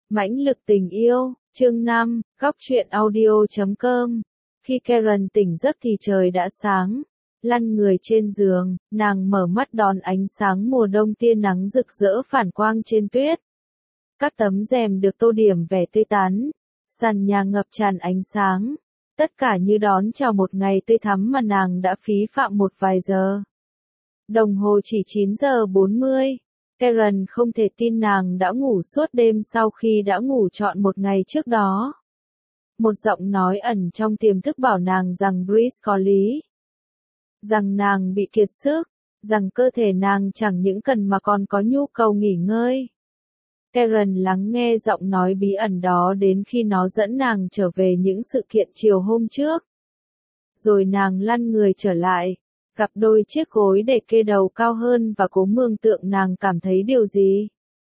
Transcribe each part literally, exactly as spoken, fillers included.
Mãnh lực tình yêu, chương năm, góc truyện audio chấm com. Khi Karen tỉnh giấc thì trời đã sáng. Lăn người trên giường, nàng mở mắt đón ánh sáng mùa đông, tia nắng rực rỡ phản quang trên tuyết. Các tấm rèm được tô điểm vẻ tươi tắn, sàn nhà ngập tràn ánh sáng. Tất cả như đón chào một ngày tươi thắm mà nàng đã phí phạm một vài giờ. Đồng hồ chỉ chín giờ bốn mươi. Karen không thể tin nàng đã ngủ suốt đêm sau khi đã ngủ trọn một ngày trước đó. Một giọng nói ẩn trong tiềm thức bảo nàng rằng Brice có lý. Rằng nàng bị kiệt sức, rằng cơ thể nàng chẳng những cần mà còn có nhu cầu nghỉ ngơi. Karen lắng nghe giọng nói bí ẩn đó đến khi nó dẫn nàng trở về những sự kiện chiều hôm trước. Rồi nàng lăn người trở lại, gặp đôi chiếc gối để kê đầu cao hơn và cố mường tượng nàng cảm thấy điều gì.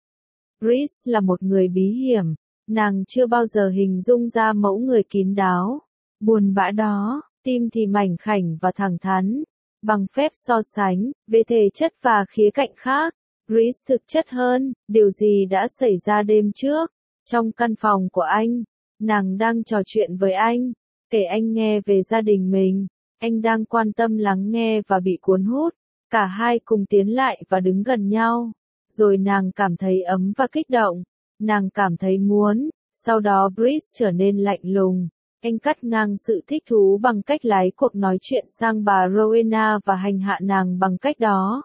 Brice là một người bí hiểm, nàng chưa bao giờ hình dung ra mẫu người kín đáo, buồn bã đó, tim thì mảnh khảnh và thẳng thắn. Bằng phép so sánh, về thể chất và khía cạnh khác, Brice thực chất hơn. Điều gì đã xảy ra đêm trước? Trong căn phòng của anh, nàng đang trò chuyện với anh, kể anh nghe về gia đình mình. Anh đang quan tâm lắng nghe và bị cuốn hút. Cả hai cùng tiến lại và đứng gần nhau. Rồi nàng cảm thấy ấm và kích động. Nàng cảm thấy muốn. Sau đó Brice trở nên lạnh lùng. Anh cắt ngang sự thích thú bằng cách lái cuộc nói chuyện sang bà Rowena và hành hạ nàng bằng cách đó.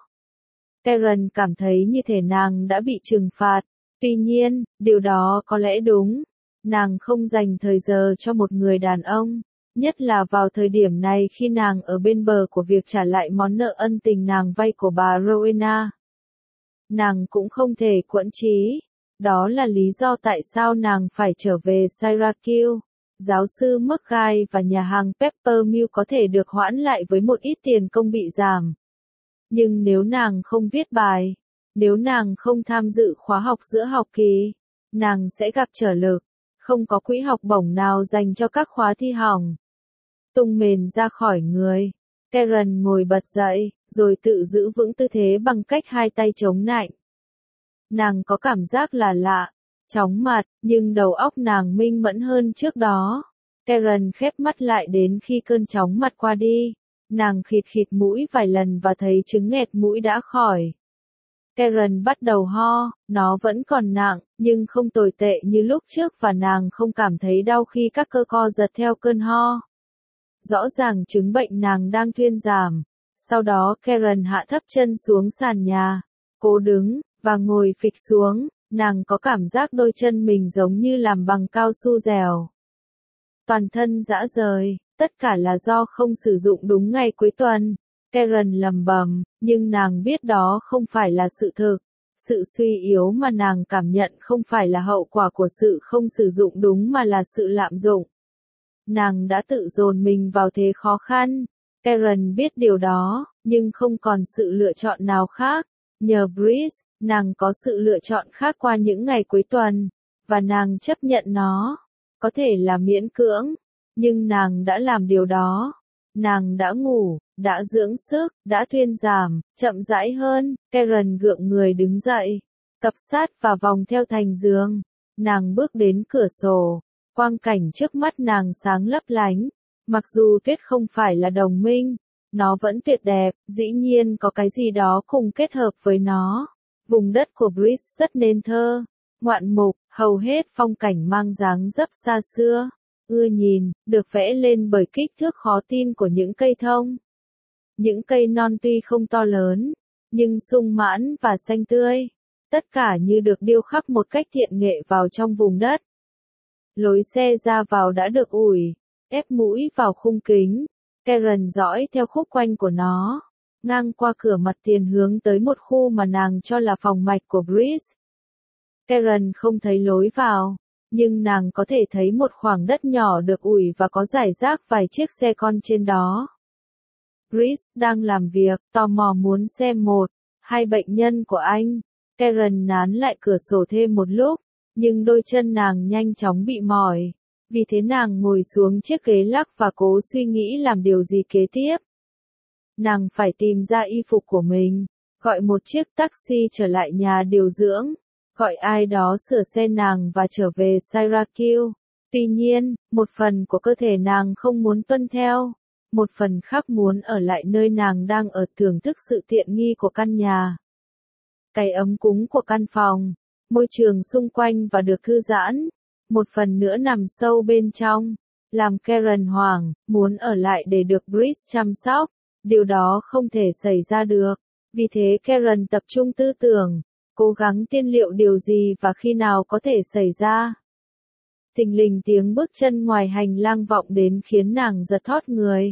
Karen cảm thấy như thể nàng đã bị trừng phạt. Tuy nhiên, điều đó có lẽ đúng. Nàng không dành thời giờ cho một người đàn ông. Nhất là vào thời điểm này khi nàng ở bên bờ của việc trả lại món nợ ân tình nàng vay của bà Rowena. Nàng cũng không thể quẫn trí. Đó là lý do tại sao nàng phải trở về Syracuse. Giáo sư McGuy và nhà hàng Peppermill có thể được hoãn lại với một ít tiền công bị giảm. Nhưng nếu nàng không viết bài, nếu nàng không tham dự khóa học giữa học kỳ, nàng sẽ gặp trở lực. Không có quỹ học bổng nào dành cho các khóa thi hỏng. Tung mền ra khỏi người, Karen ngồi bật dậy, rồi tự giữ vững tư thế bằng cách hai tay chống nạnh. Nàng có cảm giác là lạ, chóng mặt, nhưng đầu óc nàng minh mẫn hơn trước đó. Karen khép mắt lại đến khi cơn chóng mặt qua đi. Nàng khịt khịt mũi vài lần và thấy chứng nghẹt mũi đã khỏi. Karen bắt đầu ho, nó vẫn còn nặng, nhưng không tồi tệ như lúc trước và nàng không cảm thấy đau khi các cơ co giật theo cơn ho. Rõ ràng chứng bệnh nàng đang thuyên giảm. Sau đó Karen hạ thấp chân xuống sàn nhà, cố đứng, và ngồi phịch xuống. Nàng có cảm giác đôi chân mình giống như làm bằng cao su dẻo. Toàn thân rã rời, tất cả là do không sử dụng đúng ngày cuối tuần. Karen lầm bầm, nhưng nàng biết đó không phải là sự thực. Sự suy yếu mà nàng cảm nhận không phải là hậu quả của sự không sử dụng đúng mà là sự lạm dụng. Nàng đã tự dồn mình vào thế khó khăn. Karen biết điều đó, nhưng không còn sự lựa chọn nào khác. Nhờ Brice, nàng có sự lựa chọn khác qua những ngày cuối tuần, và nàng chấp nhận nó. Có thể là miễn cưỡng, nhưng nàng đã làm điều đó. Nàng đã ngủ, đã dưỡng sức, đã thuyên giảm, chậm rãi hơn. Karen gượng người đứng dậy, cập sát và vòng theo thành giường. Nàng bước đến cửa sổ, quang cảnh trước mắt nàng sáng lấp lánh. Mặc dù tuyết không phải là đồng minh, nó vẫn tuyệt đẹp, dĩ nhiên có cái gì đó cùng kết hợp với nó. Vùng đất của Brice rất nên thơ, ngoạn mục, hầu hết phong cảnh mang dáng dấp xa xưa, ưa nhìn, được vẽ lên bởi kích thước khó tin của những cây thông. Những cây non tuy không to lớn, nhưng sung mãn và xanh tươi. Tất cả như được điêu khắc một cách thiện nghệ vào trong vùng đất. Lối xe ra vào đã được ủi, ép mũi vào khung kính. Karen dõi theo khúc quanh của nó, ngang qua cửa mặt tiền hướng tới một khu mà nàng cho là phòng mạch của Brice. Karen không thấy lối vào, nhưng nàng có thể thấy một khoảng đất nhỏ được ủi và có rải rác vài chiếc xe con trên đó. Brice đang làm việc, tò mò muốn xem một, hai bệnh nhân của anh. Karen nán lại cửa sổ thêm một lúc, nhưng đôi chân nàng nhanh chóng bị mỏi. Vì thế nàng ngồi xuống chiếc ghế lắc và cố suy nghĩ làm điều gì kế tiếp. Nàng phải tìm ra y phục của mình, gọi một chiếc taxi trở lại nhà điều dưỡng, gọi ai đó sửa xe nàng và trở về Syracuse. Tuy nhiên, một phần của cơ thể nàng không muốn tuân theo, một phần khác muốn ở lại nơi nàng đang ở thưởng thức sự tiện nghi của căn nhà. Cái ấm cúng của căn phòng, môi trường xung quanh và được thư giãn, một phần nữa nằm sâu bên trong, làm Karen hoảng, muốn ở lại để được Brice chăm sóc, điều đó không thể xảy ra được, vì thế Karen tập trung tư tưởng, cố gắng tiên liệu điều gì và khi nào có thể xảy ra. Thình lình tiếng bước chân ngoài hành lang vọng đến khiến nàng giật thót người.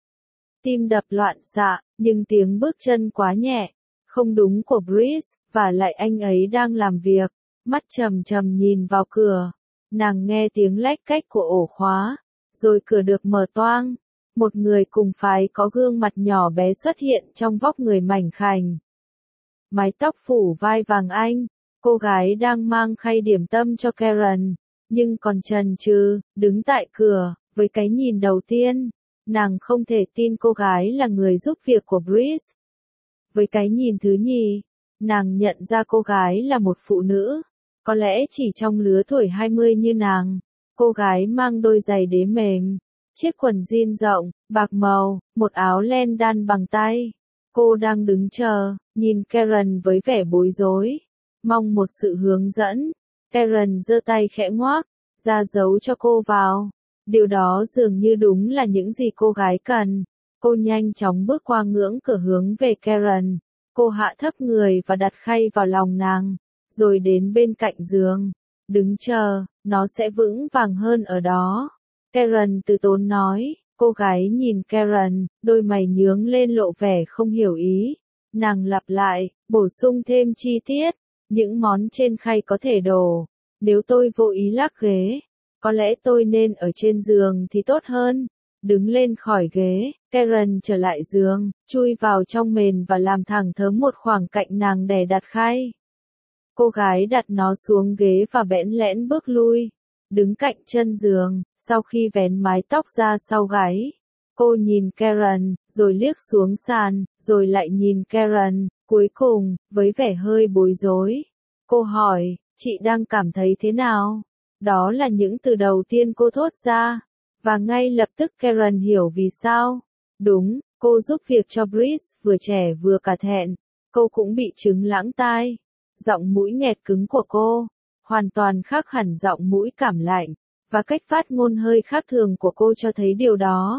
Tim đập loạn xạ, nhưng tiếng bước chân quá nhẹ, không đúng của Brice, và lại anh ấy đang làm việc, mắt trầm trầm nhìn vào cửa. Nàng nghe tiếng lách cách của ổ khóa, rồi cửa được mở toang. Một người cùng phái có gương mặt nhỏ bé xuất hiện trong vóc người mảnh khảnh. Mái tóc phủ vai vàng anh, cô gái đang mang khay điểm tâm cho Karen, nhưng còn chần chừ, đứng tại cửa, với cái nhìn đầu tiên, nàng không thể tin cô gái là người giúp việc của Brice. Với cái nhìn thứ nhì, nàng nhận ra cô gái là một phụ nữ, có lẽ chỉ trong lứa tuổi hai mươi như nàng. Cô gái mang đôi giày đế mềm, chiếc quần jean rộng, bạc màu, một áo len đan bằng tay. Cô đang đứng chờ, nhìn Karen với vẻ bối rối, mong một sự hướng dẫn. Karen giơ tay khẽ ngoác, ra dấu cho cô vào. Điều đó dường như đúng là những gì cô gái cần. Cô nhanh chóng bước qua ngưỡng cửa hướng về Karen. Cô hạ thấp người và đặt khay vào lòng nàng, rồi đến bên cạnh giường. Đứng chờ, nó sẽ vững vàng hơn ở đó. Karen từ tốn nói. Cô gái nhìn Karen, đôi mày nhướng lên lộ vẻ không hiểu ý. Nàng lặp lại, bổ sung thêm chi tiết. Những món trên khay có thể đổ. Nếu tôi vô ý lắc ghế, có lẽ tôi nên ở trên giường thì tốt hơn. Đứng lên khỏi ghế, Karen trở lại giường, chui vào trong mền và làm thẳng thớm một khoảng cạnh nàng để đặt khay. Cô gái đặt nó xuống ghế và bẽn lẽn bước lui. Đứng cạnh chân giường, sau khi vén mái tóc ra sau gáy. Cô nhìn Karen, rồi liếc xuống sàn, rồi lại nhìn Karen, cuối cùng, với vẻ hơi bối rối. Cô hỏi, chị đang cảm thấy thế nào? Đó là những từ đầu tiên cô thốt ra. Và ngay lập tức Karen hiểu vì sao. Đúng, cô giúp việc cho Brice, vừa trẻ vừa cả thẹn. Cô cũng bị chứng lãng tai. Giọng mũi nghẹt cứng của cô, hoàn toàn khác hẳn giọng mũi cảm lạnh, và cách phát ngôn hơi khác thường của cô cho thấy điều đó.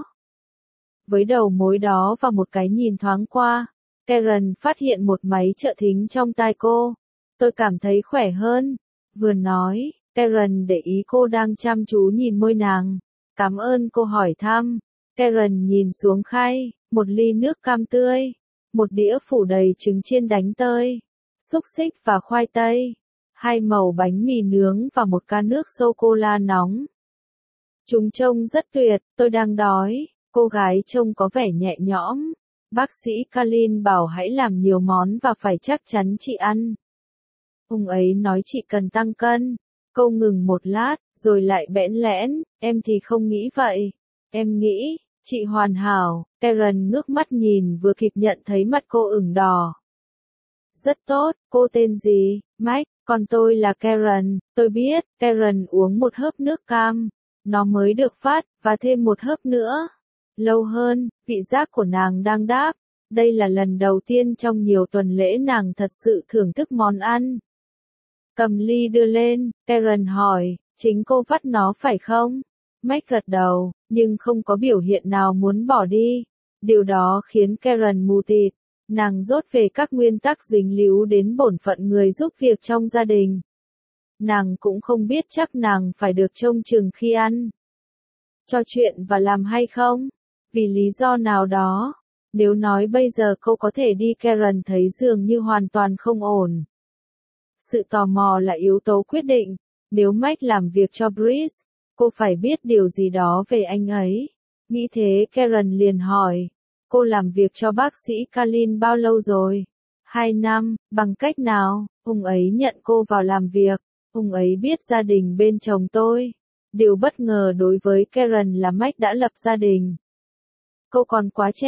Với đầu mối đó và một cái nhìn thoáng qua, Karen phát hiện một máy trợ thính trong tai cô. Tôi cảm thấy khỏe hơn. Vừa nói, Karen để ý cô đang chăm chú nhìn môi nàng. Cảm ơn cô hỏi thăm. Karen nhìn xuống khay, một ly nước cam tươi, một đĩa phủ đầy trứng chiên đánh tơi, xúc xích và khoai tây, hai mẩu bánh mì nướng và một ca nước sô-cô-la nóng. Chúng trông rất tuyệt, tôi đang đói. Cô gái trông có vẻ nhẹ nhõm. Bác sĩ Kalin bảo hãy làm nhiều món và phải chắc chắn chị ăn. Ông ấy nói chị cần tăng cân. Cô ngừng một lát, rồi lại bẽn lẽn, em thì không nghĩ vậy. Em nghĩ, chị hoàn hảo. Karen ngước mắt nhìn vừa kịp nhận thấy mặt cô ửng đỏ. Rất tốt, cô tên gì? Mike, còn tôi là Karen, tôi biết. Karen uống một hớp nước cam. Nó mới được phát, và thêm một hớp nữa. Lâu hơn, vị giác của nàng đang đáp. Đây là lần đầu tiên trong nhiều tuần lễ nàng thật sự thưởng thức món ăn. Cầm ly đưa lên, Karen hỏi, chính cô vắt nó phải không? Mike gật đầu, nhưng không có biểu hiện nào muốn bỏ đi. Điều đó khiến Karen mù tịt. Nàng dốt về các nguyên tắc dính líu đến bổn phận người giúp việc trong gia đình. Nàng cũng không biết chắc nàng phải được trông chừng khi ăn. Trò chuyện và làm hay không? Vì lý do nào đó. Nếu nói bây giờ cô có thể đi, Karen thấy dường như hoàn toàn không ổn. Sự tò mò là yếu tố quyết định. Nếu Mike làm việc cho Brice, cô phải biết điều gì đó về anh ấy. Nghĩ thế Karen liền hỏi. Cô làm việc cho bác sĩ Kalin bao lâu rồi? Hai năm, bằng cách nào? Ông ấy nhận cô vào làm việc. Ông ấy biết gia đình bên chồng tôi. Điều bất ngờ đối với Karen là Mike đã lập gia đình. Cô còn quá trẻ,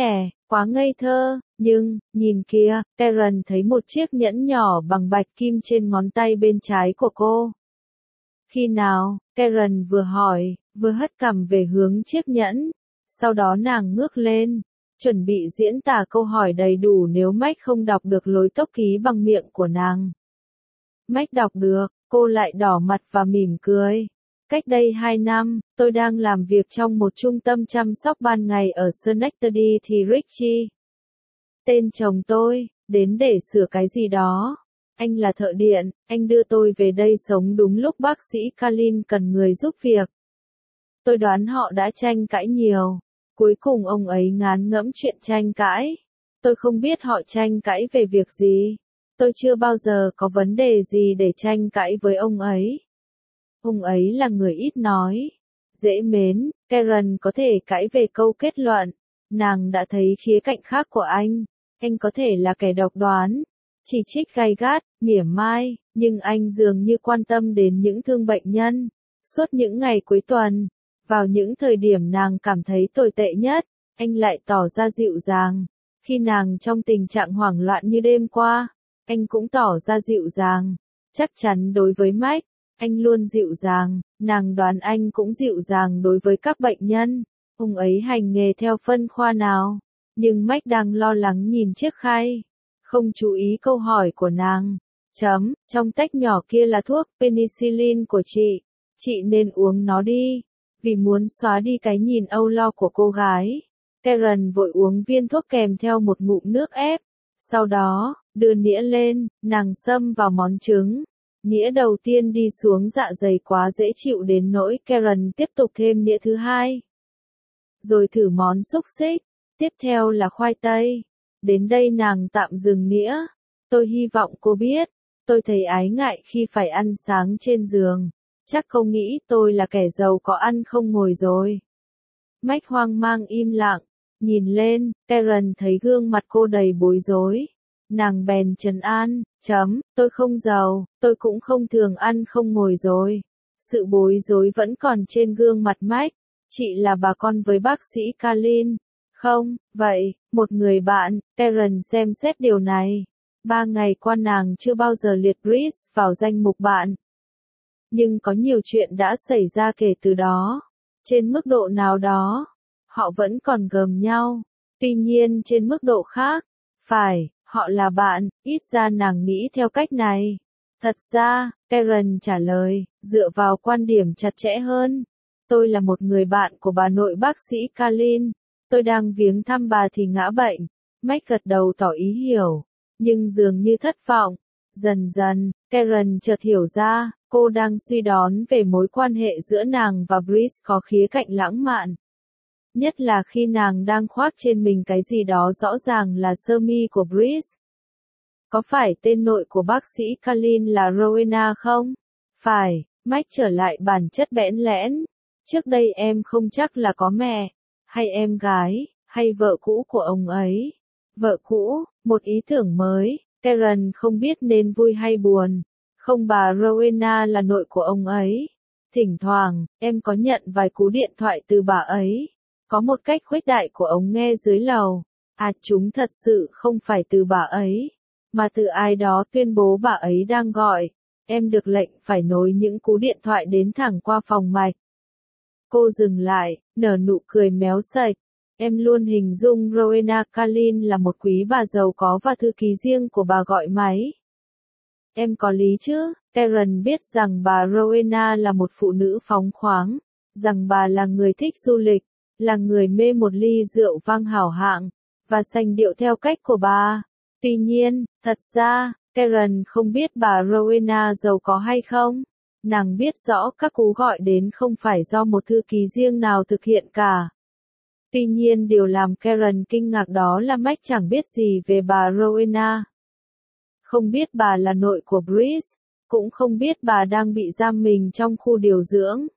Quá ngây thơ, nhưng, nhìn kìa, Karen thấy một chiếc nhẫn nhỏ bằng bạch kim trên ngón tay bên trái của cô. Khi nào? Karen vừa hỏi, vừa hất cằm về hướng chiếc nhẫn. Sau đó nàng ngước lên, chuẩn bị diễn tả câu hỏi đầy đủ nếu Mike không đọc được lối tốc ký bằng miệng của nàng. Mike đọc được, cô lại đỏ mặt và mỉm cười. Cách đây hai năm, tôi đang làm việc trong một trung tâm chăm sóc ban ngày ở Schenectady thì Richie, tên chồng tôi, đến để sửa cái gì đó. Anh là thợ điện, anh đưa tôi về đây sống đúng lúc bác sĩ Kalin cần người giúp việc. Tôi đoán họ đã tranh cãi nhiều. Cuối cùng ông ấy ngán ngẫm chuyện tranh cãi. Tôi không biết họ tranh cãi về việc gì. Tôi chưa bao giờ có vấn đề gì để tranh cãi với ông ấy. Ông ấy là người ít nói, dễ mến. Karen có thể cãi về câu kết luận. Nàng đã thấy khía cạnh khác của anh. Anh có thể là kẻ độc đoán, chỉ trích gay gắt, mỉa mai, nhưng anh dường như quan tâm đến những thương bệnh nhân. Suốt những ngày cuối tuần, vào những thời điểm nàng cảm thấy tồi tệ nhất, anh lại tỏ ra dịu dàng. Khi nàng trong tình trạng hoảng loạn như đêm qua, anh cũng tỏ ra dịu dàng. Chắc chắn đối với Mike, anh luôn dịu dàng, nàng đoán anh cũng dịu dàng đối với các bệnh nhân. Ông ấy hành nghề theo phân khoa nào? Nhưng Mike đang lo lắng nhìn chiếc khay, không chú ý câu hỏi của nàng. Chấm, trong tách nhỏ kia là thuốc penicillin của chị. Chị nên uống nó đi. Vì muốn xóa đi cái nhìn âu lo của cô gái, Karen vội uống viên thuốc kèm theo một ngụm nước ép. Sau đó, đưa nĩa lên, nàng xâm vào món trứng. Nĩa đầu tiên đi xuống dạ dày quá dễ chịu đến nỗi Karen tiếp tục thêm nĩa thứ hai. Rồi thử món xúc xích. Tiếp theo là khoai tây. Đến đây nàng tạm dừng nĩa. Tôi hy vọng cô biết, tôi thấy ái ngại khi phải ăn sáng trên giường. Chắc không nghĩ tôi là kẻ giàu có ăn không ngồi rồi. Mike hoang mang im lặng, nhìn lên, Karen thấy gương mặt cô đầy bối rối. Nàng bèn trấn an, chấm, tôi không giàu, tôi cũng không thường ăn không ngồi rồi. Sự bối rối vẫn còn trên gương mặt Mike. Chị là bà con với bác sĩ Kalin. Không, vậy, một người bạn, Karen xem xét điều này. Ba ngày qua nàng chưa bao giờ liệt Chris vào danh mục bạn. Nhưng có nhiều chuyện đã xảy ra kể từ đó. Trên mức độ nào đó, họ vẫn còn gờm nhau. Tuy nhiên trên mức độ khác, phải, họ là bạn, ít ra nàng nghĩ theo cách này. Thật ra, Karen trả lời, dựa vào quan điểm chặt chẽ hơn. Tôi là một người bạn của bà nội bác sĩ Kalin. Tôi đang viếng thăm bà thì ngã bệnh. Mike gật đầu tỏ ý hiểu, nhưng dường như thất vọng. Dần dần, Karen chợt hiểu ra, cô đang suy đoán về mối quan hệ giữa nàng và Brice có khía cạnh lãng mạn. Nhất là khi nàng đang khoác trên mình cái gì đó rõ ràng là sơ mi của Brice. Có phải tên nội của bác sĩ Kalin là Rowena không? Phải, Mike trở lại bản chất bẽn lẽn. Trước đây em không chắc là có mẹ, hay em gái, hay vợ cũ của ông ấy. Vợ cũ, một ý tưởng mới, Karen không biết nên vui hay buồn. Không, bà Rowena là nội của ông ấy. Thỉnh thoảng, em có nhận vài cú điện thoại từ bà ấy. Có một cách khuếch đại của ông nghe dưới lầu. À, chúng thật sự không phải từ bà ấy, mà từ ai đó tuyên bố bà ấy đang gọi. Em được lệnh phải nối những cú điện thoại đến thẳng qua phòng mạch. Cô dừng lại, nở nụ cười méo sạch. Em luôn hình dung Rowena Kalin là một quý bà giàu có và thư ký riêng của bà gọi máy. Em có lý chứ? Karen biết rằng bà Rowena là một phụ nữ phóng khoáng, rằng bà là người thích du lịch, là người mê một ly rượu vang hảo hạng, và sành điệu theo cách của bà. Tuy nhiên, thật ra, Karen không biết bà Rowena giàu có hay không. Nàng biết rõ các cú gọi đến không phải do một thư ký riêng nào thực hiện cả. Tuy nhiên điều làm Karen kinh ngạc đó là Mike chẳng biết gì về bà Rowena. Không biết bà là nội của Brice, cũng không biết bà đang bị giam mình trong khu điều dưỡng.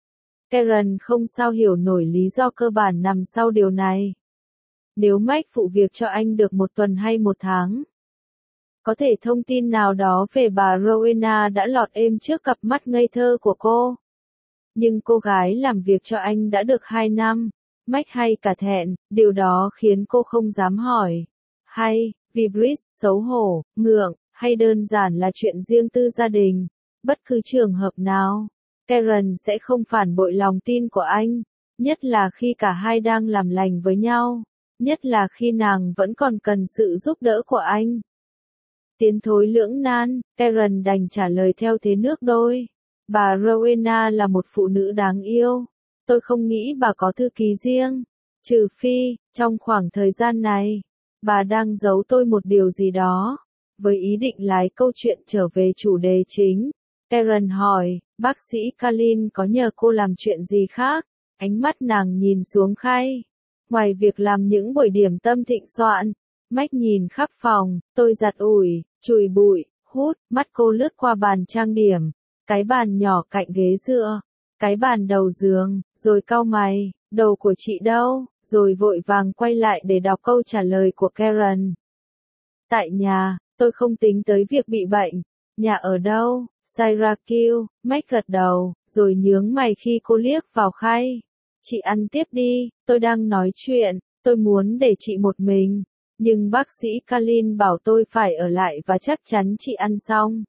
Karen không sao hiểu nổi lý do cơ bản nằm sau điều này. Nếu Mike phụ việc cho anh được một tuần hay một tháng, có thể thông tin nào đó về bà Rowena đã lọt êm trước cặp mắt ngây thơ của cô. Nhưng cô gái làm việc cho anh đã được hai năm. Mike hay cả thẹn, điều đó khiến cô không dám hỏi. Hay, vì Bridge xấu hổ, ngượng, hay đơn giản là chuyện riêng tư gia đình. Bất cứ trường hợp nào, Karen sẽ không phản bội lòng tin của anh, nhất là khi cả hai đang làm lành với nhau, nhất là khi nàng vẫn còn cần sự giúp đỡ của anh. Tiến thối lưỡng nan, Karen đành trả lời theo thế nước đôi. Bà Rowena là một phụ nữ đáng yêu. Tôi không nghĩ bà có thư ký riêng. Trừ phi, trong khoảng thời gian này, bà đang giấu tôi một điều gì đó. Với ý định lái câu chuyện trở về chủ đề chính, Karen hỏi, bác sĩ Kalin có nhờ cô làm chuyện gì khác? Ánh mắt nàng nhìn xuống khay. Ngoài việc làm những buổi điểm tâm thịnh soạn, Mike nhìn khắp phòng, tôi giặt ủi, chùi bụi, hút, mắt cô lướt qua bàn trang điểm, cái bàn nhỏ cạnh ghế dựa, cái bàn đầu giường, rồi cau mày, đầu của chị đâu, rồi vội vàng quay lại để đọc câu trả lời của Karen. Tại nhà, tôi không tính tới việc bị bệnh. Nhà ở đâu? Syracuse, Mike gật đầu, rồi nhướng mày khi cô liếc vào khay. Chị ăn tiếp đi, tôi đang nói chuyện, tôi muốn để chị một mình. Nhưng bác sĩ Kalin bảo tôi phải ở lại và chắc chắn chị ăn xong.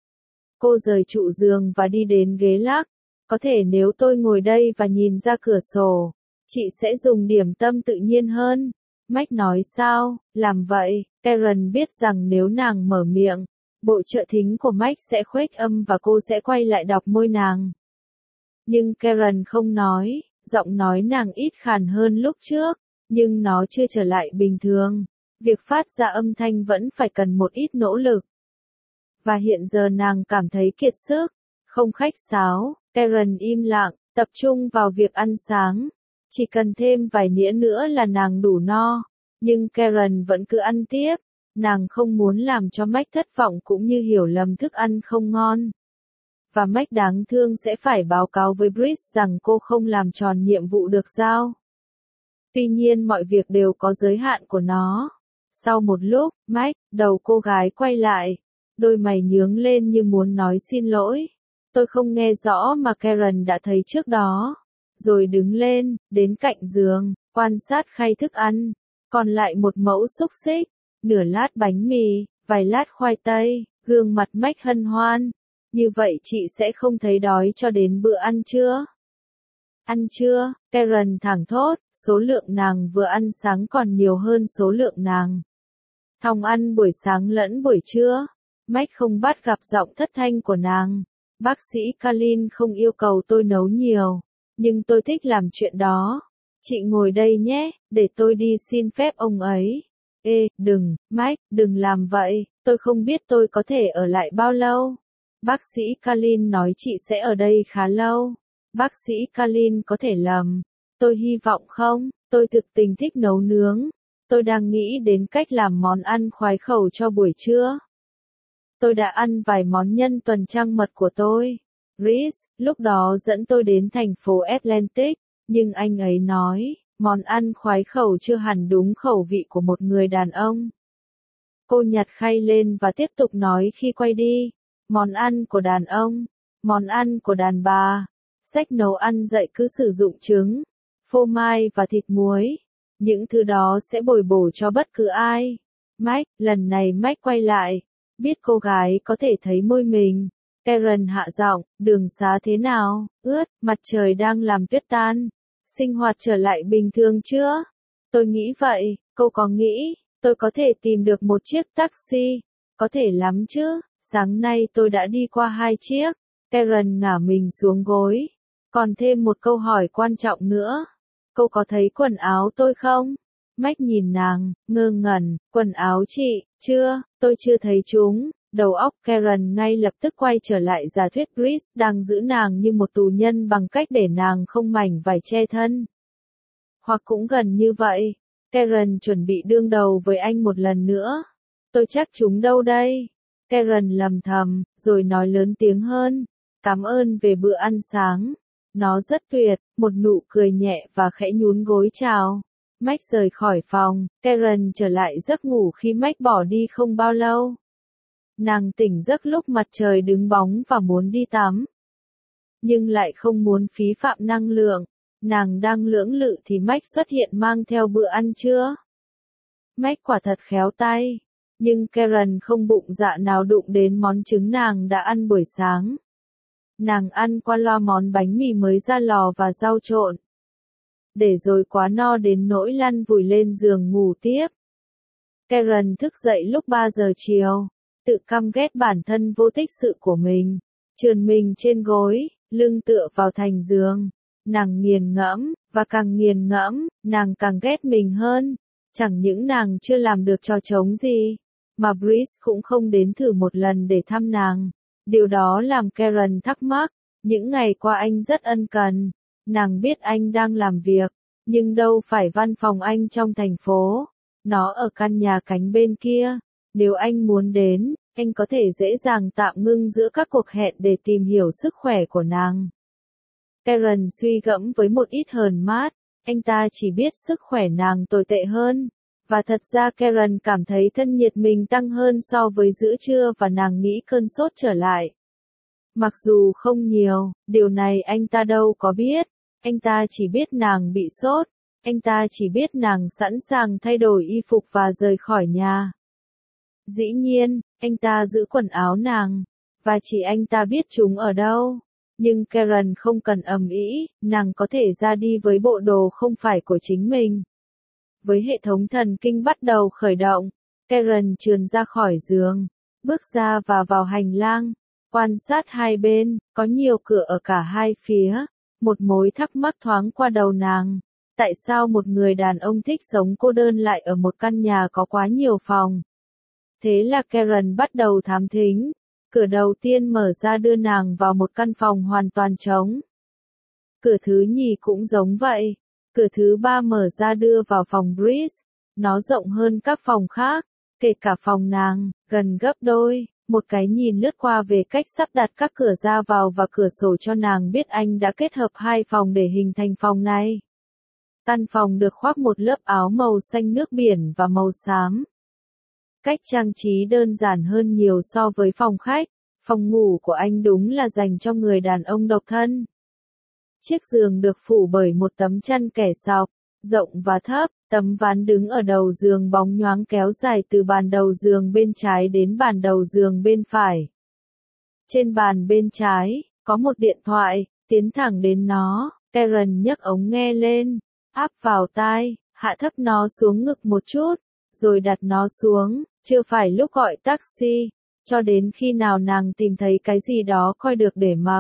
Cô rời trụ giường và đi đến ghế lắc. Có thể nếu tôi ngồi đây và nhìn ra cửa sổ, chị sẽ dùng điểm tâm tự nhiên hơn. Mike nói sao, làm vậy, Karen biết rằng nếu nàng mở miệng, bộ trợ thính của Mike sẽ khuếch âm và cô sẽ quay lại đọc môi nàng. Nhưng Karen không nói, giọng nói nàng ít khàn hơn lúc trước, nhưng nó chưa trở lại bình thường. Việc phát ra âm thanh vẫn phải cần một ít nỗ lực. Và hiện giờ nàng cảm thấy kiệt sức, không khách sáo, Karen im lặng, tập trung vào việc ăn sáng. Chỉ cần thêm vài nĩa nữa là nàng đủ no. Nhưng Karen vẫn cứ ăn tiếp. Nàng không muốn làm cho Mike thất vọng cũng như hiểu lầm thức ăn không ngon. Và Mike đáng thương sẽ phải báo cáo với Bridge rằng cô không làm tròn nhiệm vụ được giao. Tuy nhiên mọi việc đều có giới hạn của nó. Sau một lúc, Mike, đầu cô gái quay lại. Đôi mày nhướng lên như muốn nói xin lỗi. Tôi không nghe rõ mà Karen đã thấy trước đó. Rồi đứng lên, đến cạnh giường, quan sát khay thức ăn. Còn lại một mẫu xúc xích, nửa lát bánh mì, vài lát khoai tây, gương mặt Mike hân hoan. Như vậy chị sẽ không thấy đói cho đến bữa ăn trưa. Ăn trưa, Karen thẳng thốt, số lượng nàng vừa ăn sáng còn nhiều hơn số lượng nàng Thong ăn buổi sáng lẫn buổi trưa. Mike không bắt gặp giọng thất thanh của nàng. Bác sĩ Kalin không yêu cầu tôi nấu nhiều, nhưng tôi thích làm chuyện đó. Chị ngồi đây nhé, để tôi đi xin phép ông ấy. Ê, đừng, Mike, đừng làm vậy, tôi không biết tôi có thể ở lại bao lâu. Bác sĩ Kalin nói chị sẽ ở đây khá lâu. Bác sĩ Kalin có thể lầm. Tôi hy vọng không, tôi thực tình thích nấu nướng. Tôi đang nghĩ đến cách làm món ăn khoái khẩu cho buổi trưa. Tôi đã ăn vài món nhân tuần trăng mật của tôi. Reese, lúc đó dẫn tôi đến thành phố Atlantic, nhưng anh ấy nói, món ăn khoái khẩu chưa hẳn đúng khẩu vị của một người đàn ông. Cô nhặt khay lên và tiếp tục nói khi quay đi. Món ăn của đàn ông, món ăn của đàn bà. Sách nấu ăn dạy cứ sử dụng trứng, phô mai và thịt muối. Những thứ đó sẽ bồi bổ cho bất cứ ai. Mike, lần này Mike quay lại. Biết cô gái có thể thấy môi mình. Karen hạ giọng, đường xá thế nào, ướt, mặt trời đang làm tuyết tan. Sinh hoạt trở lại bình thường chưa? Tôi nghĩ vậy, cô có nghĩ, tôi có thể tìm được một chiếc taxi? Có thể lắm chứ, sáng nay tôi đã đi qua hai chiếc. Karen ngả mình xuống gối. Còn thêm một câu hỏi quan trọng nữa. Cô có thấy quần áo tôi không? Mike nhìn nàng, ngơ ngẩn, quần áo chị, chưa, tôi chưa thấy chúng. Đầu óc Karen ngay lập tức quay trở lại giả thuyết Bridge đang giữ nàng như một tù nhân bằng cách để nàng không mảnh vải che thân. Hoặc cũng gần như vậy, Karen chuẩn bị đương đầu với anh một lần nữa. Tôi chắc chúng đâu đây? Karen lầm thầm, rồi nói lớn tiếng hơn. Cảm ơn về bữa ăn sáng. Nó rất tuyệt, một nụ cười nhẹ và khẽ nhún gối chào. Mike rời khỏi phòng, Karen trở lại giấc ngủ khi Mike bỏ đi không bao lâu. Nàng tỉnh giấc lúc mặt trời đứng bóng và muốn đi tắm. Nhưng lại không muốn phí phạm năng lượng. Nàng đang lưỡng lự thì Mac xuất hiện mang theo bữa ăn trưa. Mac quả thật khéo tay, nhưng Karen không bụng dạ nào đụng đến món trứng nàng đã ăn buổi sáng. Nàng ăn qua loa món bánh mì mới ra lò và rau trộn. Để rồi quá no đến nỗi lăn vùi lên giường ngủ tiếp. Karen thức dậy lúc ba giờ chiều, tự căm ghét bản thân vô tích sự của mình, trườn mình trên gối, lưng tựa vào thành giường. Nàng nghiền ngẫm, và càng nghiền ngẫm, nàng càng ghét mình hơn. Chẳng những nàng chưa làm được trò trống gì, mà Brice cũng không đến thử một lần để thăm nàng. Điều đó làm Karen thắc mắc, những ngày qua anh rất ân cần. Nàng biết anh đang làm việc, nhưng đâu phải văn phòng anh trong thành phố. Nó ở căn nhà cánh bên kia. Nếu anh muốn đến, anh có thể dễ dàng tạm ngưng giữa các cuộc hẹn để tìm hiểu sức khỏe của nàng. Karen suy gẫm với một ít hờn mát, anh ta chỉ biết sức khỏe nàng tồi tệ hơn. Và thật ra Karen cảm thấy thân nhiệt mình tăng hơn so với giữa trưa và nàng nghĩ cơn sốt trở lại. Mặc dù không nhiều, điều này anh ta đâu có biết. Anh ta chỉ biết nàng bị sốt. Anh ta chỉ biết nàng sẵn sàng thay đổi y phục và rời khỏi nhà. Dĩ nhiên, anh ta giữ quần áo nàng, và chỉ anh ta biết chúng ở đâu. Nhưng Karen không cần ầm ĩ, nàng có thể ra đi với bộ đồ không phải của chính mình. Với hệ thống thần kinh bắt đầu khởi động, Karen trườn ra khỏi giường, bước ra và vào hành lang, quan sát hai bên, có nhiều cửa ở cả hai phía. Một mối thắc mắc thoáng qua đầu nàng. Tại sao một người đàn ông thích sống cô đơn lại ở một căn nhà có quá nhiều phòng? Thế là Karen bắt đầu thám thính. Cửa đầu tiên mở ra đưa nàng vào một căn phòng hoàn toàn trống. Cửa thứ nhì cũng giống vậy. Cửa thứ ba mở ra đưa vào phòng Brice. Nó rộng hơn các phòng khác, kể cả phòng nàng, gần gấp đôi. Một cái nhìn lướt qua về cách sắp đặt các cửa ra vào và cửa sổ cho nàng biết anh đã kết hợp hai phòng để hình thành phòng này. Căn phòng được khoác một lớp áo màu xanh nước biển và màu xám. Cách trang trí đơn giản hơn nhiều so với phòng khách. Phòng ngủ của anh đúng là dành cho người đàn ông độc thân. Chiếc giường được phủ bởi một tấm chăn kẻ sọc, rộng và thấp. Tấm ván đứng ở đầu giường bóng nhoáng kéo dài từ bàn đầu giường bên trái đến bàn đầu giường bên phải. Trên bàn bên trái, có một điện thoại, tiến thẳng đến nó. Karen nhấc ống nghe lên, áp vào tai, hạ thấp nó xuống ngực một chút, rồi đặt nó xuống. Chưa phải lúc gọi taxi, cho đến khi nào nàng tìm thấy cái gì đó coi được để mặc.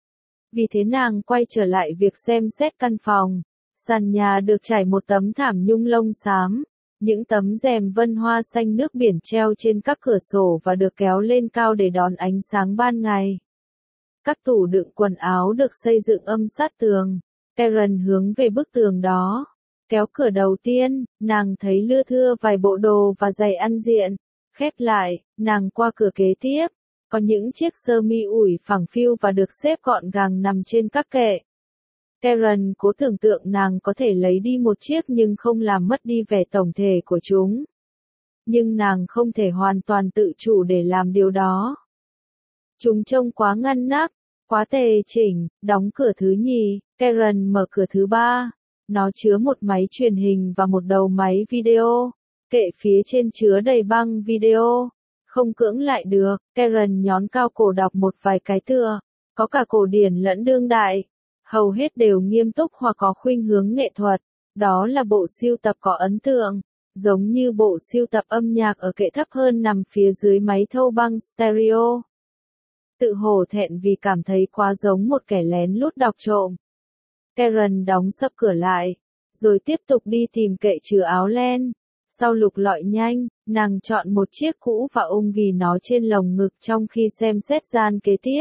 Vì thế nàng quay trở lại việc xem xét căn phòng. Sàn nhà được trải một tấm thảm nhung lông xám, những tấm rèm vân hoa xanh nước biển treo trên các cửa sổ và được kéo lên cao để đón ánh sáng ban ngày. Các tủ đựng quần áo được xây dựng âm sát tường. Karen hướng về bức tường đó. Kéo cửa đầu tiên, nàng thấy lưa thưa vài bộ đồ và giày ăn diện. Khép lại, nàng qua cửa kế tiếp. Có những chiếc sơ mi ủi phẳng phiu và được xếp gọn gàng nằm trên các kệ. Karen cố tưởng tượng nàng có thể lấy đi một chiếc nhưng không làm mất đi vẻ tổng thể của chúng. Nhưng nàng không thể hoàn toàn tự chủ để làm điều đó. Chúng trông quá ngăn nắp, quá tề chỉnh. Đóng cửa thứ nhì, Karen mở cửa thứ ba. Nó chứa một máy truyền hình và một đầu máy video. Kệ phía trên chứa đầy băng video. Không cưỡng lại được, Karen nhón cao cổ đọc một vài cái tựa. Có cả cổ điển lẫn đương đại. Hầu hết đều nghiêm túc hoặc có khuynh hướng nghệ thuật. Đó là bộ sưu tập có ấn tượng. Giống như bộ sưu tập âm nhạc ở kệ thấp hơn nằm phía dưới máy thâu băng stereo. Tự hổ thẹn vì cảm thấy quá giống một kẻ lén lút đọc trộm. Karen đóng sập cửa lại, rồi tiếp tục đi tìm kệ chứa áo len. Sau lục lọi nhanh, nàng chọn một chiếc cũ và ôm ghì nó trên lồng ngực trong khi xem xét gian kế tiếp.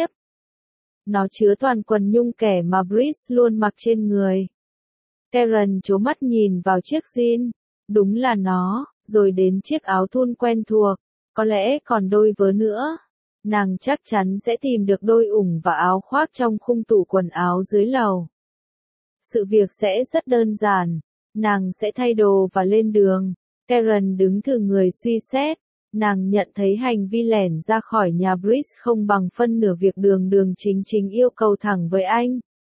Nó chứa toàn quần nhung kẻ mà Brice luôn mặc trên người. Karen trố mắt nhìn vào chiếc jean. Đúng là nó, rồi đến chiếc áo thun quen thuộc. Có lẽ còn đôi vớ nữa. Nàng chắc chắn sẽ tìm được đôi ủng và áo khoác trong khung tủ quần áo dưới lầu. Sự việc sẽ rất đơn giản. Nàng sẽ thay đồ và lên đường. Karen đứng thử người suy xét. Nàng nhận thấy hành vi lẻn ra khỏi nhà Brice không bằng phân nửa việc đường đường chính chính yêu cầu thẳng với anh.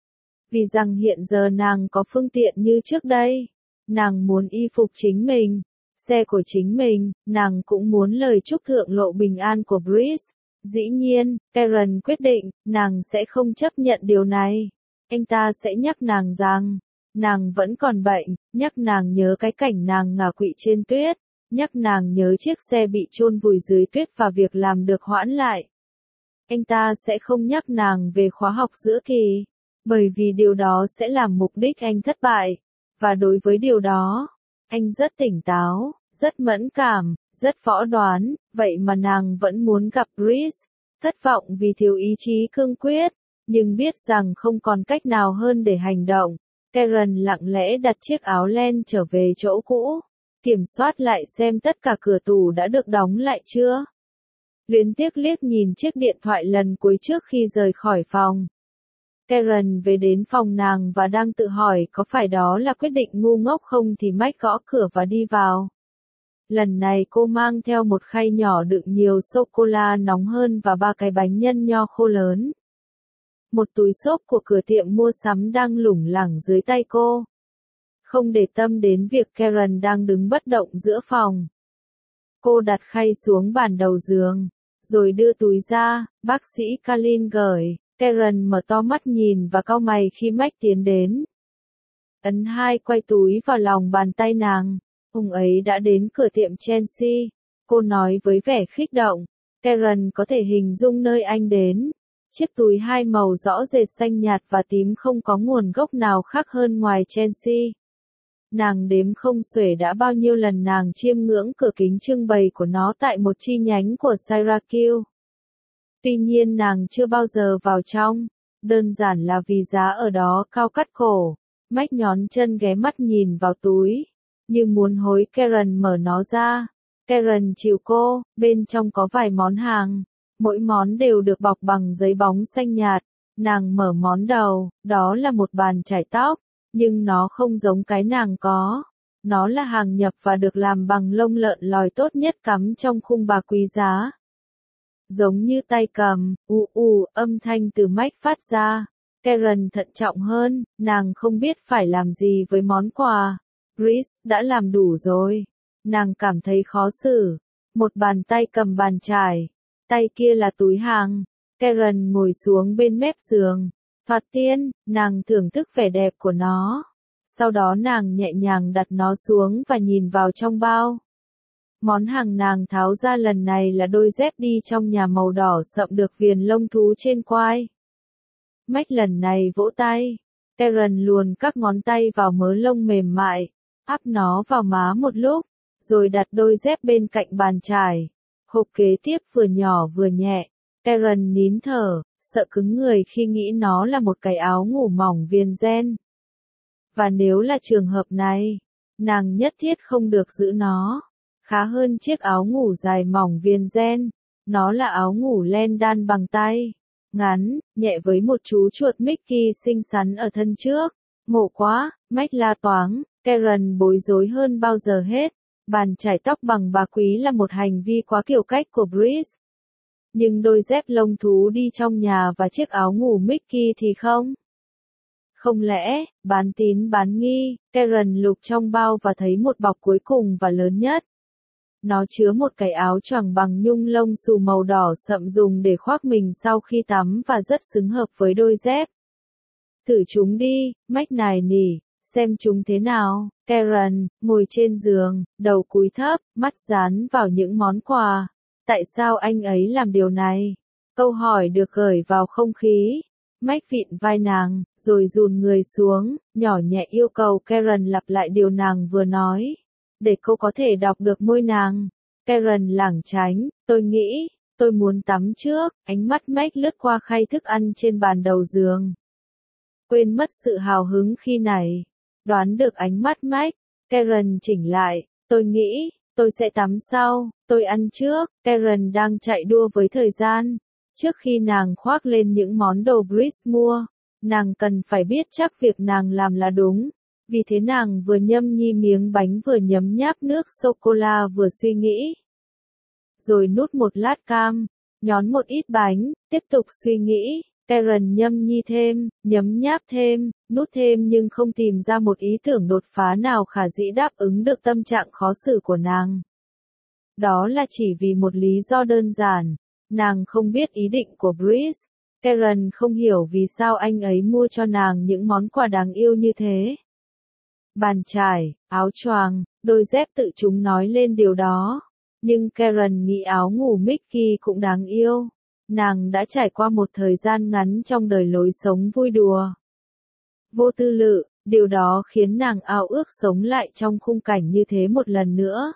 vì rằng hiện giờ nàng có phương tiện như trước đây. Nàng muốn y phục chính mình, xe của chính mình, nàng cũng muốn lời chúc thượng lộ bình an của Brice. Dĩ nhiên, Karen quyết định, nàng sẽ không chấp nhận điều này. Anh ta sẽ nhắc nàng rằng, nàng vẫn còn bệnh, nhắc nàng nhớ cái cảnh nàng ngả quỵ trên tuyết, nhắc nàng nhớ chiếc xe bị chôn vùi dưới tuyết và việc làm được hoãn lại. Anh ta sẽ không nhắc nàng về khóa học giữa kỳ, bởi vì điều đó sẽ làm mục đích anh thất bại. Và đối với điều đó, anh rất tỉnh táo, rất mẫn cảm, rất võ đoán, vậy mà nàng vẫn muốn gặp Brice, thất vọng vì thiếu ý chí cương quyết, nhưng biết rằng không còn cách nào hơn để hành động. Karen lặng lẽ đặt chiếc áo len trở về chỗ cũ, kiểm soát lại xem tất cả cửa tủ đã được đóng lại chưa. Luyến tiếc liếc nhìn chiếc điện thoại lần cuối trước khi rời khỏi phòng. Karen về đến phòng nàng và đang tự hỏi có phải đó là quyết định ngu ngốc không thì Mike gõ cửa và đi vào. Lần này cô mang theo một khay nhỏ đựng nhiều sô-cô-la nóng hơn và ba cái bánh nhân nho khô lớn. Một túi xốp của cửa tiệm mua sắm đang lủng lẳng dưới tay cô. Không để tâm đến việc Karen đang đứng bất động giữa phòng. Cô đặt khay xuống bàn đầu giường, rồi đưa túi ra, bác sĩ Kalin gửi. Karen mở to mắt nhìn và cau mày khi Mike tiến đến. Ấn hai quay túi vào lòng bàn tay nàng. Ông ấy đã đến cửa tiệm Chelsea. Cô nói với vẻ khích động. Karen có thể hình dung nơi anh đến. Chiếc túi hai màu rõ rệt xanh nhạt và tím không có nguồn gốc nào khác hơn ngoài Chelsea. Nàng đếm không xuể đã bao nhiêu lần nàng chiêm ngưỡng cửa kính trưng bày của nó tại một chi nhánh của Syracuse. Tuy nhiên nàng chưa bao giờ vào trong, đơn giản là vì giá ở đó cao cắt cổ. Mike nhón chân ghé mắt nhìn vào túi, như muốn hối Karen mở nó ra. Karen chiều cô, bên trong có vài món hàng, mỗi món đều được bọc bằng giấy bóng xanh nhạt. Nàng mở món đầu, đó là một bàn chải tóc, nhưng nó không giống cái nàng có. Nó là hàng nhập và được làm bằng lông lợn lòi tốt nhất cắm trong khung bạc quý giá. Giống như tay cầm, ù ù, âm thanh từ Mike phát ra. Karen thận trọng hơn, nàng không biết phải làm gì với món quà. Brice đã làm đủ rồi. Nàng cảm thấy khó xử. Một bàn tay cầm bàn chải, tay kia là túi hàng. Karen ngồi xuống bên mép giường. Thoạt tiên, nàng thưởng thức vẻ đẹp của nó. Sau đó nàng nhẹ nhàng đặt nó xuống và nhìn vào trong bao. Món hàng nàng tháo ra lần này là đôi dép đi trong nhà màu đỏ sậm được viền lông thú trên quai. Mike lần này vỗ tay. Karen luồn các ngón tay vào mớ lông mềm mại, áp nó vào má một lúc, rồi đặt đôi dép bên cạnh bàn chải. Hộp kế tiếp vừa nhỏ vừa nhẹ. Karen nín thở, sợ cứng người khi nghĩ nó là một cái áo ngủ mỏng viền ren. Và nếu là trường hợp này, nàng nhất thiết không được giữ nó. Khá hơn chiếc áo ngủ dài mỏng viền ren. Nó là áo ngủ len đan bằng tay. Ngắn, nhẹ với một chú chuột Mickey xinh xắn ở thân trước. Ngộ quá, Mike la toáng. Karen bối rối hơn bao giờ hết. Bàn chải tóc bằng bạc quý là một hành vi quá kiểu cách của Brice. Nhưng đôi dép lông thú đi trong nhà và chiếc áo ngủ Mickey thì không. Không lẽ, bán tín bán nghi, Karen lục trong bao và thấy một bọc cuối cùng và lớn nhất. Nó chứa một cái áo choàng bằng nhung lông xù màu đỏ sậm dùng để khoác mình sau khi tắm và rất xứng hợp với đôi dép. Thử chúng đi, Mike nài nỉ, xem chúng thế nào. Karen, ngồi trên giường, đầu cúi thấp, mắt dán vào những món quà. Tại sao anh ấy làm điều này? Câu hỏi được gửi vào không khí. Mike vịn vai nàng, rồi dùn người xuống, nhỏ nhẹ yêu cầu Karen lặp lại điều nàng vừa nói. Để cô có thể đọc được môi nàng. Karen lảng tránh, tôi nghĩ, tôi muốn tắm trước. Ánh mắt Mike lướt qua khay thức ăn trên bàn đầu giường. Quên mất sự hào hứng khi này. Đoán được ánh mắt Mike, Karen chỉnh lại, tôi nghĩ, tôi sẽ tắm sau, tôi ăn trước. Karen đang chạy đua với thời gian. Trước khi nàng khoác lên những món đồ Brice mua, nàng cần phải biết chắc việc nàng làm là đúng. Vì thế nàng vừa nhâm nhi miếng bánh vừa nhấm nháp nước sô-cô-la vừa suy nghĩ. Rồi nút một lát cam, nhón một ít bánh, tiếp tục suy nghĩ. Karen nhâm nhi thêm, nhấm nháp thêm, nút thêm nhưng không tìm ra một ý tưởng đột phá nào khả dĩ đáp ứng được tâm trạng khó xử của nàng. Đó là chỉ vì một lý do đơn giản, nàng không biết ý định của Brice. Karen không hiểu vì sao anh ấy mua cho nàng những món quà đáng yêu như thế. Bàn chải, áo choàng, đôi dép tự chúng nói lên điều đó. Nhưng Karen nghĩ áo ngủ Mickey cũng đáng yêu. Nàng đã trải qua một thời gian ngắn trong đời lối sống vui đùa, vô tư lự, điều đó khiến nàng ao ước sống lại trong khung cảnh như thế một lần nữa.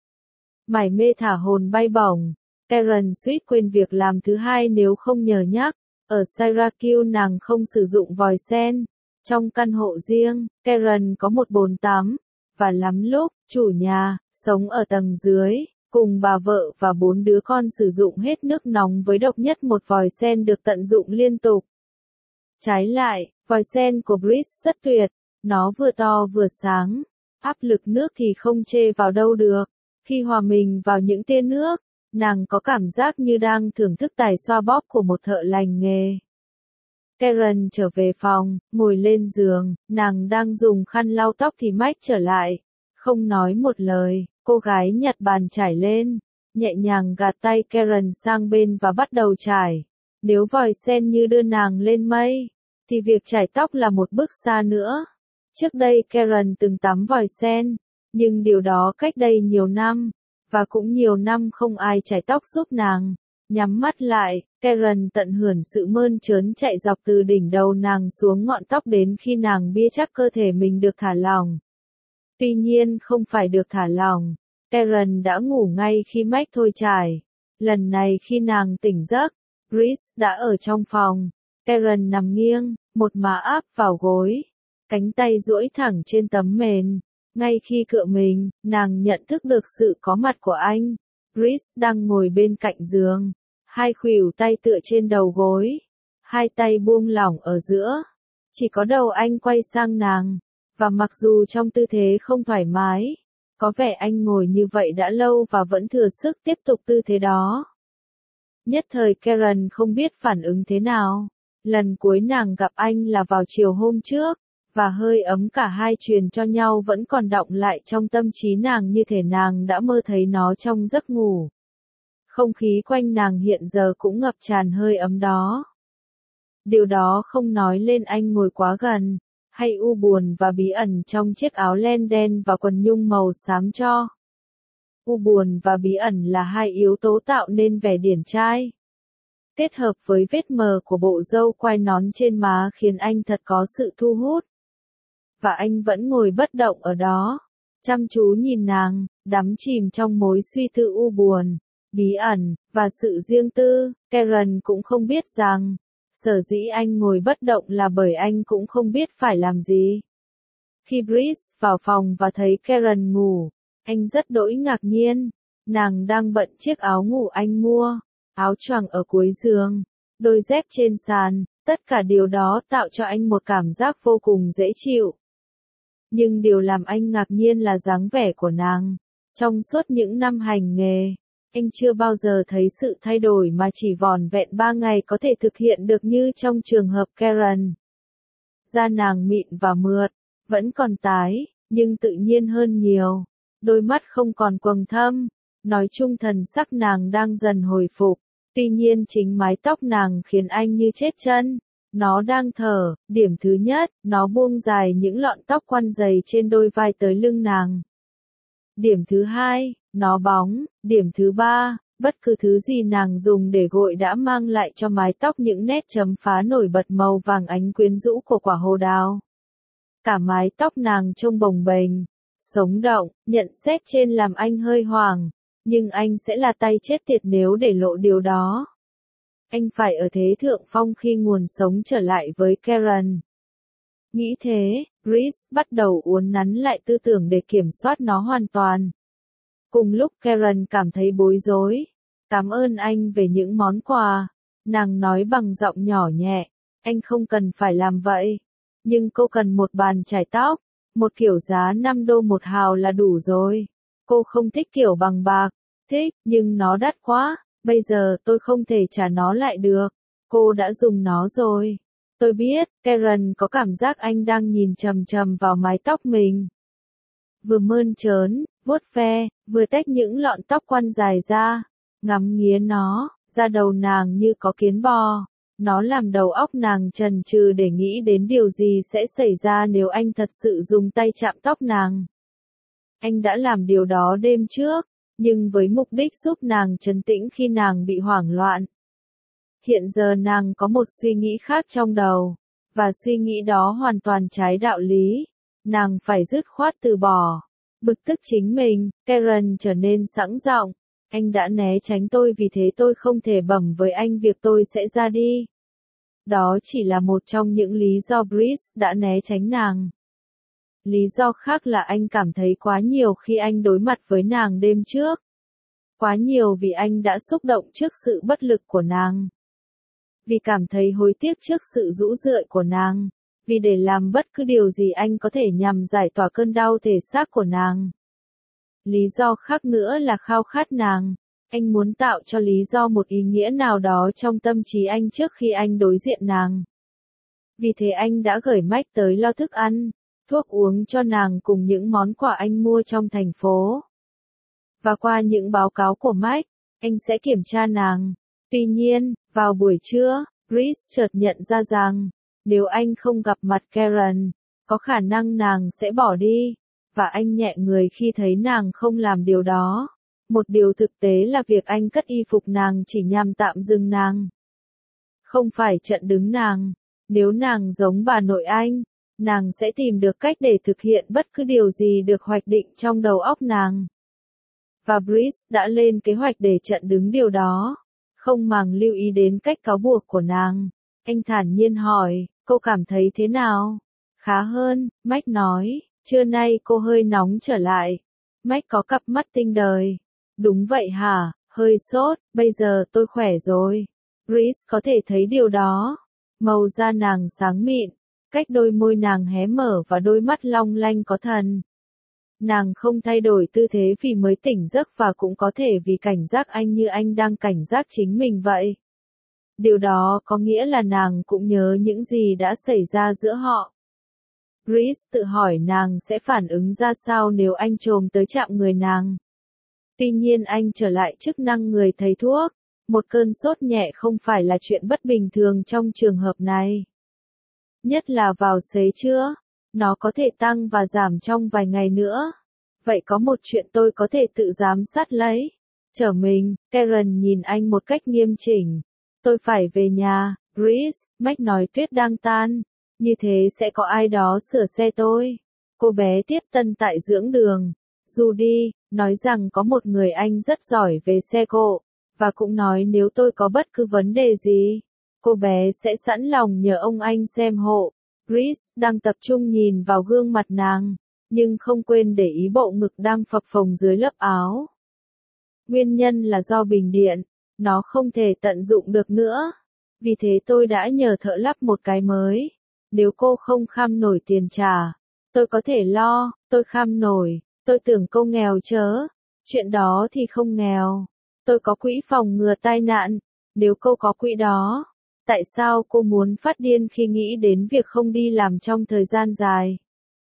Mải mê thả hồn bay bổng, Karen suýt quên việc làm thứ hai nếu không nhờ nhắc. Ở Syracuse nàng không sử dụng vòi sen. Trong căn hộ riêng, Karen có một bồn tắm, và lắm lúc, chủ nhà, sống ở tầng dưới, cùng bà vợ và bốn đứa con sử dụng hết nước nóng với độc nhất một vòi sen được tận dụng liên tục. Trái lại, vòi sen của Brice rất tuyệt, nó vừa to vừa sáng, áp lực nước thì không chê vào đâu được. Khi hòa mình vào những tia nước, nàng có cảm giác như đang thưởng thức tài xoa bóp của một thợ lành nghề. Karen trở về phòng, ngồi lên giường, nàng đang dùng khăn lau tóc thì Mike trở lại. Không nói một lời, cô gái nhặt bàn chải lên, nhẹ nhàng gạt tay Karen sang bên và bắt đầu chải. Nếu vòi sen như đưa nàng lên mây, thì việc chải tóc là một bước xa nữa. Trước đây Karen từng tắm vòi sen, nhưng điều đó cách đây nhiều năm, và cũng nhiều năm không ai chải tóc giúp nàng. Nhắm mắt lại, Karen tận hưởng sự mơn trớn chạy dọc từ đỉnh đầu nàng xuống ngọn tóc đến khi nàng bia chắc cơ thể mình được thả lỏng. Tuy nhiên không phải được thả lỏng, Karen đã ngủ ngay khi Mike thôi chải. Lần này khi nàng tỉnh giấc, Brice đã ở trong phòng. Karen nằm nghiêng, một má áp vào gối, cánh tay duỗi thẳng trên tấm mền. Ngay khi cựa mình, nàng nhận thức được sự có mặt của anh. Brice đang ngồi bên cạnh giường, hai khuỷu tay tựa trên đầu gối, hai tay buông lỏng ở giữa. Chỉ có đầu anh quay sang nàng, và mặc dù trong tư thế không thoải mái, có vẻ anh ngồi như vậy đã lâu và vẫn thừa sức tiếp tục tư thế đó. Nhất thời Karen không biết phản ứng thế nào. Lần cuối nàng gặp anh là vào chiều hôm trước, và hơi ấm cả hai truyền cho nhau vẫn còn đọng lại trong tâm trí nàng như thể nàng đã mơ thấy nó trong giấc ngủ. Không khí quanh nàng hiện giờ cũng ngập tràn hơi ấm đó. Điều đó không nói lên anh ngồi quá gần, hay u buồn và bí ẩn trong chiếc áo len đen và quần nhung màu xám cho. U buồn và bí ẩn là hai yếu tố tạo nên vẻ điển trai. Kết hợp với vết mờ của bộ râu quai nón trên má khiến anh thật có sự thu hút. Và anh vẫn ngồi bất động ở đó, chăm chú nhìn nàng, đắm chìm trong mối suy tư u buồn, bí ẩn, và sự riêng tư. Karen cũng không biết rằng, sở dĩ anh ngồi bất động là bởi anh cũng không biết phải làm gì. Khi Brice vào phòng và thấy Karen ngủ, anh rất đỗi ngạc nhiên. Nàng đang bận chiếc áo ngủ anh mua, áo choàng ở cuối giường, đôi dép trên sàn, tất cả điều đó tạo cho anh một cảm giác vô cùng dễ chịu. Nhưng điều làm anh ngạc nhiên là dáng vẻ của nàng. Trong suốt những năm hành nghề, anh chưa bao giờ thấy sự thay đổi mà chỉ vỏn vẹn ba ngày có thể thực hiện được như trong trường hợp Karen. Da nàng mịn và mượt, vẫn còn tái, nhưng tự nhiên hơn nhiều. Đôi mắt không còn quầng thâm. Nói chung thần sắc nàng đang dần hồi phục. Tuy nhiên chính mái tóc nàng khiến anh như chết chân. Nó đang thở. Điểm thứ nhất, nó buông dài những lọn tóc quăn dày trên đôi vai tới lưng nàng. Điểm thứ hai, nó bóng. Điểm thứ ba, bất cứ thứ gì nàng dùng để gội đã mang lại cho mái tóc những nét chấm phá nổi bật màu vàng ánh quyến rũ của quả hồ đào. Cả mái tóc nàng trông bồng bềnh, sống động. Nhận xét trên làm anh hơi hoảng, nhưng anh sẽ là tay chết tiệt nếu để lộ điều đó. Anh phải ở thế thượng phong khi nguồn sống trở lại với Karen. Nghĩ thế, Brice bắt đầu uốn nắn lại tư tưởng để kiểm soát nó hoàn toàn. Cùng lúc Karen cảm thấy bối rối. Cảm ơn anh về những món quà. Nàng nói bằng giọng nhỏ nhẹ. Anh không cần phải làm vậy. Nhưng cô cần một bàn chải tóc. Một kiểu giá năm đô một hào là đủ rồi. Cô không thích kiểu bằng bạc. Thích, nhưng nó đắt quá. Bây giờ tôi không thể trả nó lại được. Cô đã dùng nó rồi. Tôi biết, Karen có cảm giác anh đang nhìn chằm chằm vào mái tóc mình. Vừa mơn trớn, vuốt ve, vừa tách những lọn tóc quăn dài ra, ngắm nghía nó, da đầu nàng như có kiến bò. Nó làm đầu óc nàng chần chừ để nghĩ đến điều gì sẽ xảy ra nếu anh thật sự dùng tay chạm tóc nàng. Anh đã làm điều đó đêm trước, nhưng với mục đích giúp nàng trấn tĩnh khi nàng bị hoảng loạn. Hiện giờ nàng có một suy nghĩ khác trong đầu, và suy nghĩ đó hoàn toàn trái đạo lý. Nàng phải dứt khoát từ bỏ. Bực tức chính mình, Karen trở nên sẵn giọng. Anh đã né tránh tôi vì thế tôi không thể bẩm với anh việc tôi sẽ ra đi. Đó chỉ là một trong những lý do Brice đã né tránh nàng. Lý do khác là anh cảm thấy quá nhiều khi anh đối mặt với nàng đêm trước. Quá nhiều vì anh đã xúc động trước sự bất lực của nàng. Vì cảm thấy hối tiếc trước sự rũ rượi của nàng. Vì để làm bất cứ điều gì anh có thể nhằm giải tỏa cơn đau thể xác của nàng. Lý do khác nữa là khao khát nàng. Anh muốn tạo cho lý do một ý nghĩa nào đó trong tâm trí anh trước khi anh đối diện nàng. Vì thế anh đã gửi Mike tới lo thức ăn, thuốc uống cho nàng cùng những món quà anh mua trong thành phố. Và qua những báo cáo của Mike, anh sẽ kiểm tra nàng. Tuy nhiên, vào buổi trưa, Brice chợt nhận ra rằng, nếu anh không gặp mặt Karen, có khả năng nàng sẽ bỏ đi, và anh nhẹ người khi thấy nàng không làm điều đó. Một điều thực tế là việc anh cất y phục nàng chỉ nhằm tạm dừng nàng. Không phải chặn đứng nàng. Nếu nàng giống bà nội anh, nàng sẽ tìm được cách để thực hiện bất cứ điều gì được hoạch định trong đầu óc nàng. Và Brice đã lên kế hoạch để chặn đứng điều đó. Không màng lưu ý đến cách cáo buộc của nàng. Anh thản nhiên hỏi, cô cảm thấy thế nào? Khá hơn, Mike nói, trưa nay cô hơi nóng trở lại. Mike có cặp mắt tinh đời. Đúng vậy hả, hơi sốt, bây giờ tôi khỏe rồi. Brice có thể thấy điều đó. Màu da nàng sáng mịn, cách đôi môi nàng hé mở và đôi mắt long lanh có thần. Nàng không thay đổi tư thế vì mới tỉnh giấc và cũng có thể vì cảnh giác anh như anh đang cảnh giác chính mình vậy. Điều đó có nghĩa là nàng cũng nhớ những gì đã xảy ra giữa họ. Brice tự hỏi nàng sẽ phản ứng ra sao nếu anh chồm tới chạm người nàng. Tuy nhiên anh trở lại chức năng người thầy thuốc. Một cơn sốt nhẹ không phải là chuyện bất bình thường trong trường hợp này. Nhất là vào xế trưa, nó có thể tăng và giảm trong vài ngày nữa. Vậy có một chuyện tôi có thể tự giám sát lấy. Trở mình, Karen nhìn anh một cách nghiêm chỉnh. Tôi phải về nhà, Brice, Mike nói tuyết đang tan. Như thế sẽ có ai đó sửa xe tôi. Cô bé tiếp tân tại dưỡng đường. Judy, nói rằng có một người anh rất giỏi về xe cộ. Và cũng nói nếu tôi có bất cứ vấn đề gì, cô bé sẽ sẵn lòng nhờ ông anh xem hộ. Brice đang tập trung nhìn vào gương mặt nàng, nhưng không quên để ý bộ ngực đang phập phồng dưới lớp áo. Nguyên nhân là do bình điện, nó không thể tận dụng được nữa. Vì thế tôi đã nhờ thợ lắp một cái mới. Nếu cô không kham nổi tiền trả, tôi có thể lo. Tôi kham nổi, tôi tưởng cô nghèo chớ. Chuyện đó thì không nghèo. Tôi có quỹ phòng ngừa tai nạn. Nếu cô có quỹ đó, tại sao cô muốn phát điên khi nghĩ đến việc không đi làm trong thời gian dài?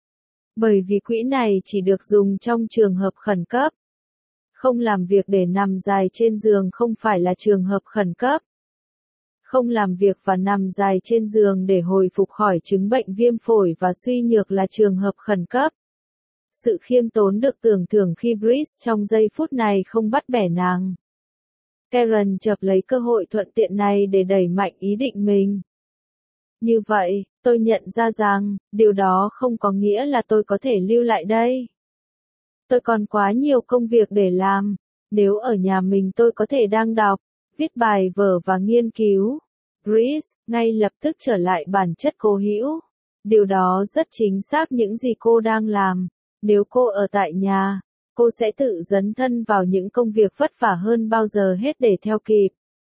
Bởi vì quỹ này chỉ được dùng trong trường hợp khẩn cấp. Không làm việc để nằm dài trên giường không phải là trường hợp khẩn cấp. Không làm việc và nằm dài trên giường để hồi phục khỏi chứng bệnh viêm phổi và suy nhược là trường hợp khẩn cấp. Sự khiêm tốn được tưởng thưởng khi Brice trong giây phút này không bắt bẻ nàng. Karen chợp lấy cơ hội thuận tiện này để đẩy mạnh ý định mình. Như vậy, tôi nhận ra rằng, điều đó không có nghĩa là tôi có thể lưu lại đây. Tôi còn quá nhiều công việc để làm. Nếu ở nhà mình tôi có thể đang đọc, viết bài vở và nghiên cứu. Brice, ngay lập tức trở lại bản chất cố hữu. Điều đó rất chính xác những gì cô đang làm. Nếu cô ở tại nhà, cô sẽ tự dấn thân vào những công việc vất vả hơn bao giờ hết để theo kịp.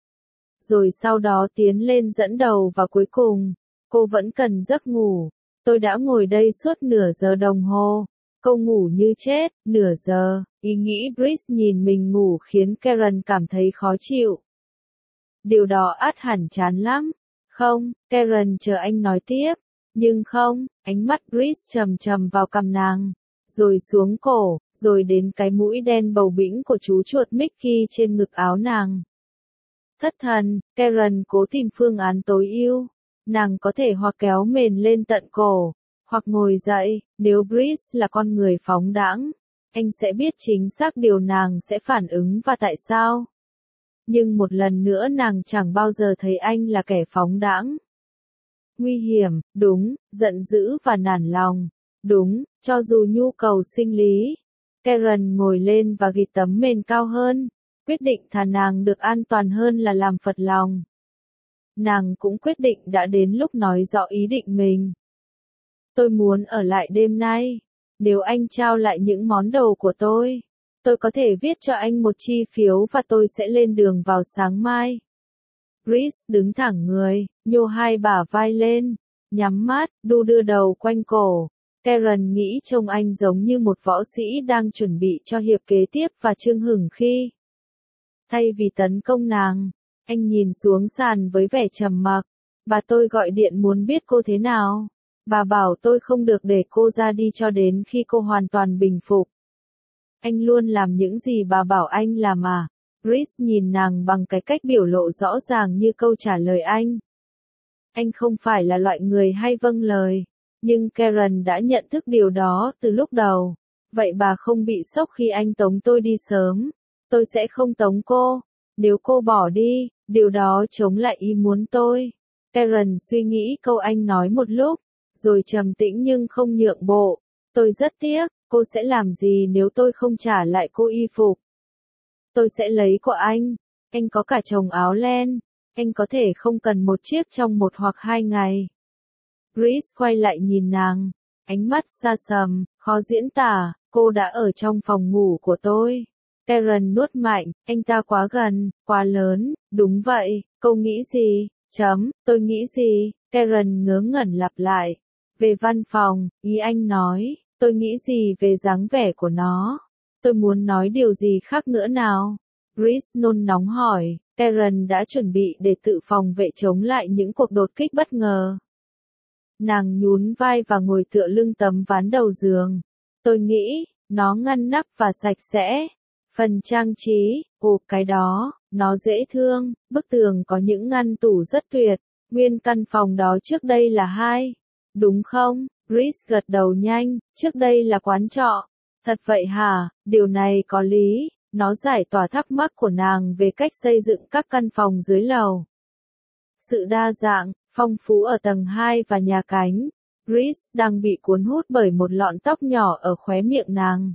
Rồi sau đó tiến lên dẫn đầu và cuối cùng, cô vẫn cần giấc ngủ. Tôi đã ngồi đây suốt nửa giờ đồng hồ. Cô ngủ như chết, nửa giờ. Ý nghĩ Brice nhìn mình ngủ khiến Karen cảm thấy khó chịu. điều đó ắt hẳn chán lắm. Không, Karen chờ anh nói tiếp. Nhưng không, ánh mắt Chris trầm trầm vào cằm nàng, rồi xuống cổ, rồi đến cái mũi đen bầu bĩnh của chú chuột Mickey trên ngực áo nàng. Thất thần, Karen cố tìm phương án tối ưu. Nàng có thể hoặc kéo mền lên tận cổ, hoặc ngồi dậy. Nếu Chris là con người phóng đãng, anh sẽ biết chính xác điều nàng sẽ phản ứng và tại sao. Nhưng một lần nữa nàng chẳng bao giờ thấy anh là kẻ phóng đãng. Nguy hiểm, đúng, giận dữ và nản lòng, đúng, cho dù nhu cầu sinh lý. Karen ngồi lên và gịt tấm mền cao hơn, quyết định thà nàng được an toàn hơn là làm phật lòng. Nàng cũng quyết định đã đến lúc nói rõ ý định mình. Tôi muốn ở lại đêm nay. Nếu anh trao lại những món đồ của tôi, tôi có thể viết cho anh một chi phiếu và tôi sẽ lên đường vào sáng mai. Chris đứng thẳng người, nhô hai bả vai lên, nhắm mắt, đu đưa đầu quanh cổ. Karen nghĩ trông anh giống như một võ sĩ đang chuẩn bị cho hiệp kế tiếp và chưng hửng khi. Thay vì tấn công nàng, anh nhìn xuống sàn với vẻ trầm mặc. Bà tôi gọi điện muốn biết cô thế nào. Bà bảo tôi không được để cô ra đi cho đến khi cô hoàn toàn bình phục. Anh luôn làm những gì bà bảo anh làm à? Chris nhìn nàng bằng cái cách biểu lộ rõ ràng như câu trả lời anh. Anh không phải là loại người hay vâng lời, nhưng Karen đã nhận thức điều đó từ lúc đầu. Vậy bà không bị sốc khi anh tống tôi đi sớm. Tôi sẽ không tống cô. Nếu cô bỏ đi, điều đó chống lại ý muốn tôi. Karen suy nghĩ câu anh nói một lúc, rồi trầm tĩnh nhưng không nhượng bộ. Tôi rất tiếc, cô sẽ làm gì nếu tôi không trả lại cô y phục? Tôi sẽ lấy của anh. Anh có cả chồng áo len. Anh có thể không cần một chiếc trong một hoặc hai ngày. Chris quay lại nhìn nàng. Ánh mắt xa sầm, khó diễn tả. Cô đã ở trong phòng ngủ của tôi. Karen nuốt mạnh, anh ta quá gần, quá lớn. Đúng vậy, cô nghĩ gì? Chấm, tôi nghĩ gì? Karen ngớ ngẩn lặp lại. Về văn phòng, ý anh nói, tôi nghĩ gì về dáng vẻ của nó? Tôi muốn nói điều gì khác nữa nào? Chris nôn nóng hỏi. Karen đã chuẩn bị để tự phòng vệ chống lại những cuộc đột kích bất ngờ. Nàng nhún vai và ngồi tựa lưng tấm ván đầu giường. Tôi nghĩ, nó ngăn nắp và sạch sẽ. Phần trang trí, ồ cái đó, nó dễ thương. Bức tường có những ngăn tủ rất tuyệt. Nguyên căn phòng đó trước đây là hai. Đúng không? Chris gật đầu nhanh, trước đây là quán trọ. Thật vậy hả? Điều này có lý. Nó giải tỏa thắc mắc của nàng về cách xây dựng các căn phòng dưới lầu. Sự đa dạng, phong phú ở tầng hai và nhà cánh. Chris đang bị cuốn hút bởi một lọn tóc nhỏ ở khóe miệng nàng.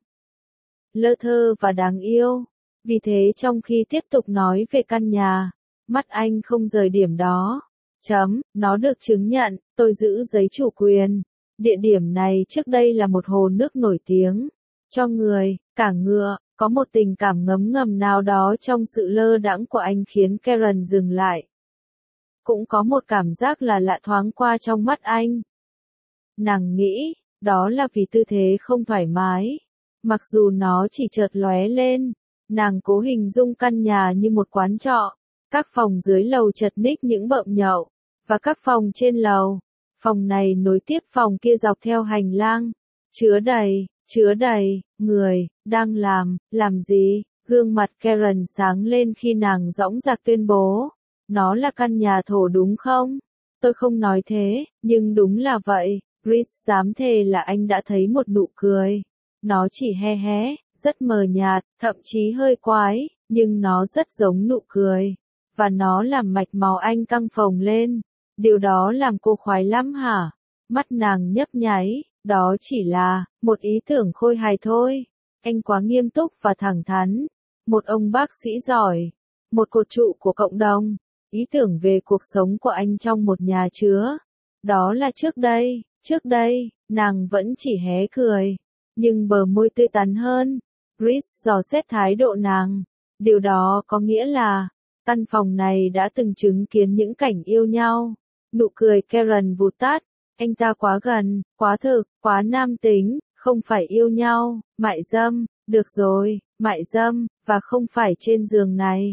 Lơ thơ và đáng yêu. Vì thế trong khi tiếp tục nói về căn nhà, mắt anh không rời điểm đó. Chấm, nó được chứng nhận, tôi giữ giấy chủ quyền. Địa điểm này trước đây là một hồ nước nổi tiếng. Cho người, cả ngựa, có một tình cảm ngấm ngầm nào đó trong sự lơ đãng của anh khiến Karen dừng lại. Cũng có một cảm giác là lạ thoáng qua trong mắt anh. Nàng nghĩ, đó là vì tư thế không thoải mái. Mặc dù nó chỉ chợt lóe lên, nàng cố hình dung căn nhà như một quán trọ. Các phòng dưới lầu chật ních những bợm nhậu, và các phòng trên lầu. Phòng này nối tiếp phòng kia dọc theo hành lang. Chứa đầy, chứa đầy, người, đang làm, làm gì? Gương mặt Karen sáng lên khi nàng dõng dạc tuyên bố. Nó là căn nhà thổ đúng không? Tôi không nói thế, nhưng đúng là vậy. Chris dám thề là anh đã thấy một nụ cười. Nó chỉ he hé, rất mờ nhạt, thậm chí hơi quái, nhưng nó rất giống nụ cười. Và nó làm mạch máu anh căng phồng lên. Điều đó làm cô khoái lắm hả? Mắt nàng nhấp nháy, đó chỉ là một ý tưởng khôi hài thôi. Anh quá nghiêm túc và thẳng thắn. Một ông bác sĩ giỏi. Một cột trụ của cộng đồng. Ý tưởng về cuộc sống của anh trong một nhà chứa. Đó là trước đây, trước đây, nàng vẫn chỉ hé cười. Nhưng bờ môi tươi tắn hơn. Chris dò xét thái độ nàng. Điều đó có nghĩa là, căn phòng này đã từng chứng kiến những cảnh yêu nhau. Nụ cười Karen vụt tắt. Anh ta quá gần, quá thực, quá nam tính, không phải yêu nhau, mại dâm, được rồi, mại dâm, và không phải trên giường này.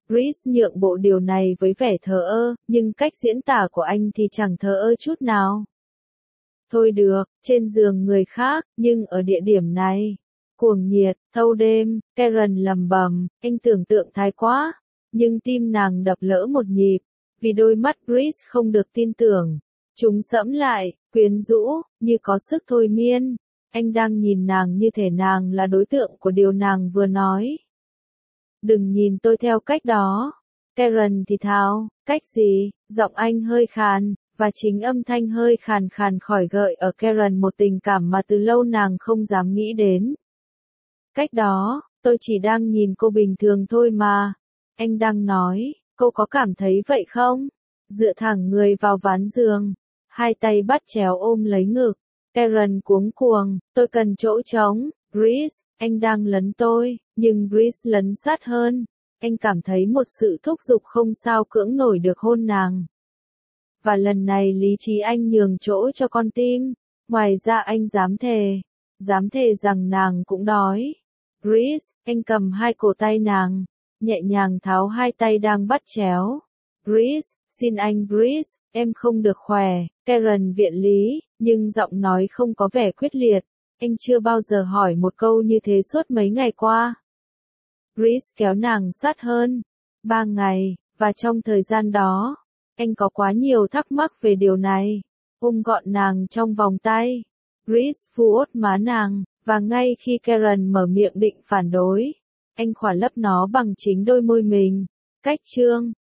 Chris nhượng bộ điều này với vẻ thờ ơ, nhưng cách diễn tả của anh thì chẳng thờ ơ chút nào. Thôi được, trên giường người khác, nhưng ở địa điểm này. Cuồng nhiệt, thâu đêm, Karen lầm bầm, anh tưởng tượng thái quá. Nhưng tim nàng đập lỡ một nhịp, vì đôi mắt Chris không được tin tưởng. Chúng sẫm lại, quyến rũ, như có sức thôi miên. Anh đang nhìn nàng như thể nàng là đối tượng của điều nàng vừa nói. Đừng nhìn tôi theo cách đó. Karen thì thào, cách gì? Giọng anh hơi khàn, và chính âm thanh hơi khàn khàn khỏi gợi ở Karen một tình cảm mà từ lâu nàng không dám nghĩ đến. Cách đó, tôi chỉ đang nhìn cô bình thường thôi mà. Anh đang nói, cô có cảm thấy vậy không? Dựa thẳng người vào ván giường, hai tay bắt chéo ôm lấy ngực. Karen cuống cuồng, tôi cần chỗ trống. Chris, anh đang lấn tôi, nhưng Chris lấn sát hơn. Anh cảm thấy một sự thúc giục không sao cưỡng nổi được hôn nàng. Và lần này lý trí anh nhường chỗ cho con tim. Ngoài ra anh dám thề, dám thề rằng nàng cũng đói. Chris, anh cầm hai cổ tay nàng, nhẹ nhàng tháo hai tay đang bắt chéo. Chris, xin anh Chris, em không được khỏe. Karen viện lý, nhưng giọng nói không có vẻ quyết liệt. Anh chưa bao giờ hỏi một câu như thế suốt mấy ngày qua. Chris kéo nàng sát hơn. Ba ngày, và trong thời gian đó, anh có quá nhiều thắc mắc về điều này. Ôm gọn nàng trong vòng tay. Chris vuốt má nàng, và ngay khi Karen mở miệng định phản đối, anh khỏa lấp nó bằng chính đôi môi mình. Cách chương